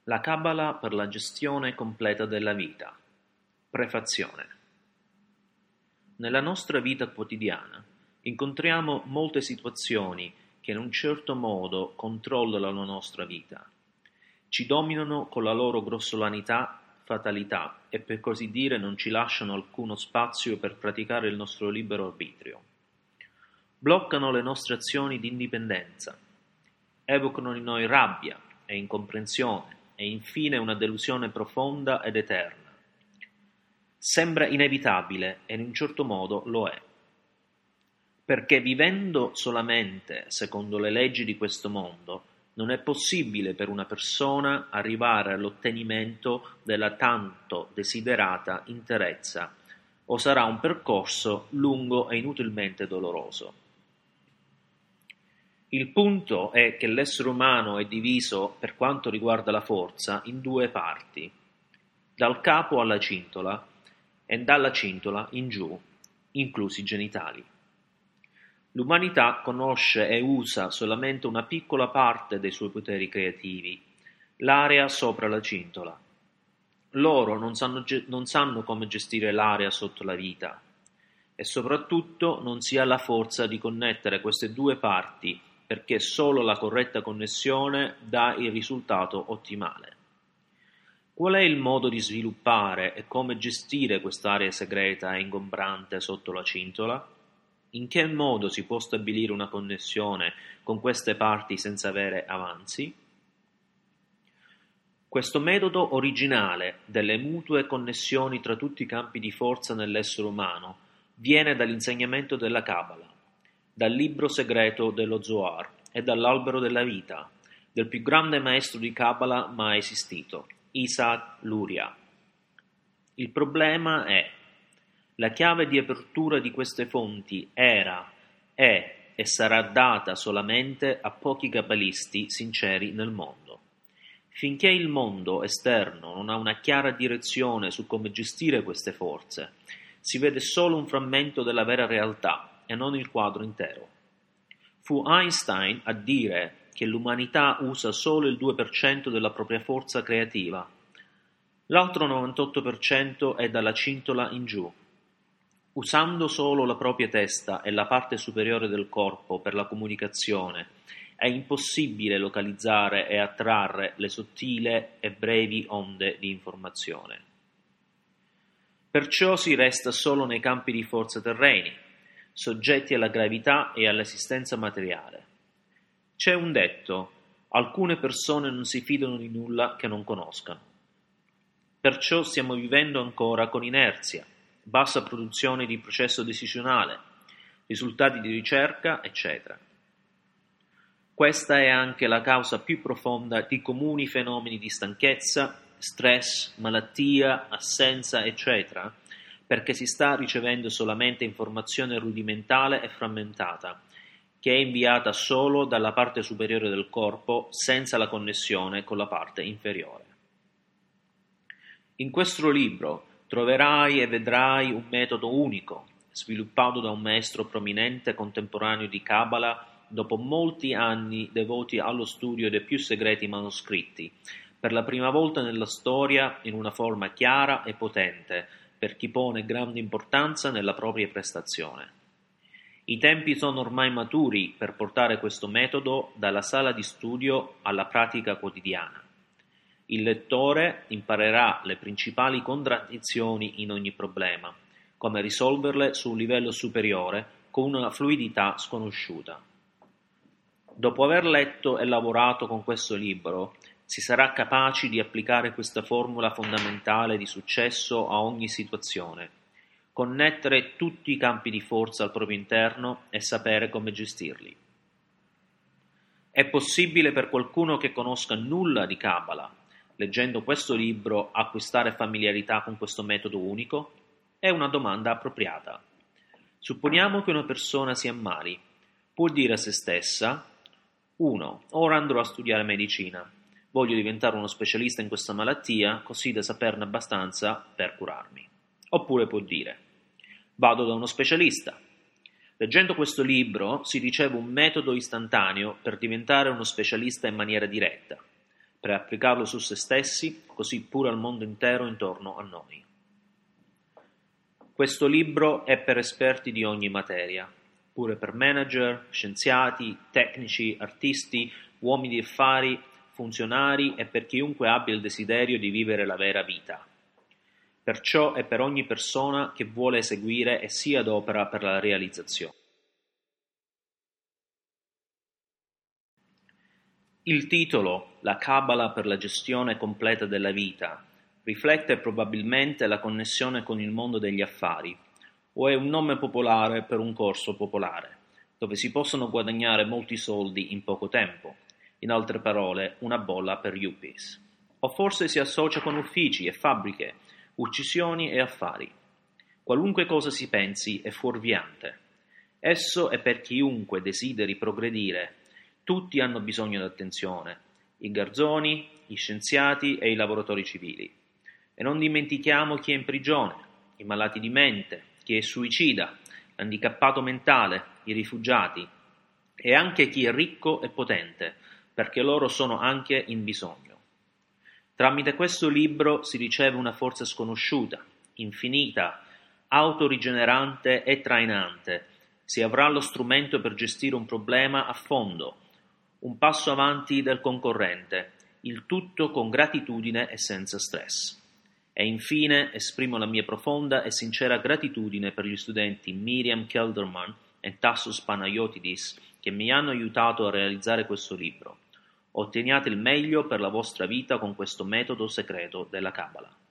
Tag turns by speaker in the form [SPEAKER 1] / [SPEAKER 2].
[SPEAKER 1] La Cabala per la gestione completa della vita. Prefazione. Nella nostra vita quotidiana incontriamo molte situazioni che in un certo modo controllano la nostra vita. Ci dominano con la loro grossolanità, fatalità e per così dire non ci lasciano alcuno spazio per praticare il nostro libero arbitrio. Bloccano le nostre azioni di indipendenza, evocano in noi rabbia e incomprensione e infine una delusione profonda ed eterna. Sembra inevitabile e in un certo modo lo è. Perché vivendo solamente secondo le leggi di questo mondo, non è possibile per una persona arrivare all'ottenimento della tanto desiderata interezza, o sarà un percorso lungo e inutilmente doloroso. Il punto è che l'essere umano è diviso, per quanto riguarda la forza, in due parti, dal capo alla cintola e dalla cintola in giù, inclusi i genitali. L'umanità conosce e usa solamente una piccola parte dei suoi poteri creativi, l'area sopra la cintola. Loro non sanno come gestire l'area sotto la vita e soprattutto non si ha la forza di connettere queste due parti perché solo la corretta connessione dà il risultato ottimale. Qual è il modo di sviluppare e come gestire quest'area segreta e ingombrante sotto la cintola? In che modo si può stabilire una connessione con queste parti senza avere avanzi? Questo metodo originale delle mutue connessioni tra tutti i campi di forza nell'essere umano viene dall'insegnamento della Cabala, dal libro segreto dello Zohar e dall'albero della vita, del più grande maestro di Cabala mai esistito, Isaac Luria. Il problema è: la chiave di apertura di queste fonti era, è e sarà data solamente a pochi cabalisti sinceri nel mondo. Finché il mondo esterno non ha una chiara direzione su come gestire queste forze, si vede solo un frammento della vera realtà e non il quadro intero. Fu Einstein a dire che l'umanità usa solo il 2% della propria forza creativa. L'altro 98% è dalla cintola in giù. Usando solo la propria testa e la parte superiore del corpo per la comunicazione, è impossibile localizzare e attrarre le sottili e brevi onde di informazione. Perciò si resta solo nei campi di forza terreni, soggetti alla gravità e all'esistenza materiale. C'è un detto: alcune persone non si fidano di nulla che non conoscano. Perciò stiamo vivendo ancora con inerzia, bassa produzione di processo decisionale, risultati di ricerca, eccetera. Questa è anche la causa più profonda di comuni fenomeni di stanchezza, stress, malattia, assenza, eccetera, perché si sta ricevendo solamente informazione rudimentale e frammentata, che è inviata solo dalla parte superiore del corpo senza la connessione con la parte inferiore. In questo libro troverai e vedrai un metodo unico, sviluppato da un maestro prominente contemporaneo di Kabbalah dopo molti anni devoti allo studio dei più segreti manoscritti, per la prima volta nella storia in una forma chiara e potente, per chi pone grande importanza nella propria prestazione. I tempi sono ormai maturi per portare questo metodo dalla sala di studio alla pratica quotidiana. Il lettore imparerà le principali contraddizioni in ogni problema, come risolverle su un livello superiore con una fluidità sconosciuta. Dopo aver letto e lavorato con questo libro, si sarà capaci di applicare questa formula fondamentale di successo a ogni situazione, connettere tutti i campi di forza al proprio interno e sapere come gestirli. È possibile per qualcuno che conosca nulla di Kabbalah, leggendo questo libro, acquistare familiarità con questo metodo unico? È una domanda appropriata. Supponiamo che una persona si ammali. Può dire a se stessa: 1. Ora andrò a studiare medicina. Voglio diventare uno specialista in questa malattia, così da saperne abbastanza per curarmi. Oppure può dire: vado da uno specialista. Leggendo questo libro si riceve un metodo istantaneo per diventare uno specialista in maniera diretta. per applicarlo su se stessi, così pure al mondo intero intorno a noi. Questo libro è per esperti di ogni materia, pure per manager, scienziati, tecnici, artisti, uomini di affari, funzionari e per chiunque abbia il desiderio di vivere la vera vita. Perciò è per ogni persona che vuole eseguire e si adopera per la realizzazione. Il titolo, La Cabala per la gestione completa della vita, riflette probabilmente la connessione con il mondo degli affari, o è un nome popolare per un corso popolare, dove si possono guadagnare molti soldi in poco tempo, in altre parole una bolla per yuppies. O forse si associa con uffici e fabbriche, uccisioni e affari. Qualunque cosa si pensi è fuorviante. Esso è per chiunque desideri progredire. Tutti hanno bisogno di attenzione, i garzoni, gli scienziati e i lavoratori civili. E non dimentichiamo chi è in prigione, i malati di mente, chi è suicida, l'handicappato mentale, i rifugiati e anche chi è ricco e potente, perché loro sono anche in bisogno. Tramite questo libro si riceve una forza sconosciuta, infinita, autorigenerante e trainante. Si avrà lo strumento per gestire un problema a fondo, un passo avanti del concorrente, il tutto con gratitudine e senza stress. E infine esprimo la mia profonda e sincera gratitudine per gli studenti Miriam Kelderman e Tassos Panayotidis che mi hanno aiutato a realizzare questo libro. Otteniate il meglio per la vostra vita con questo metodo segreto della Kabbalah.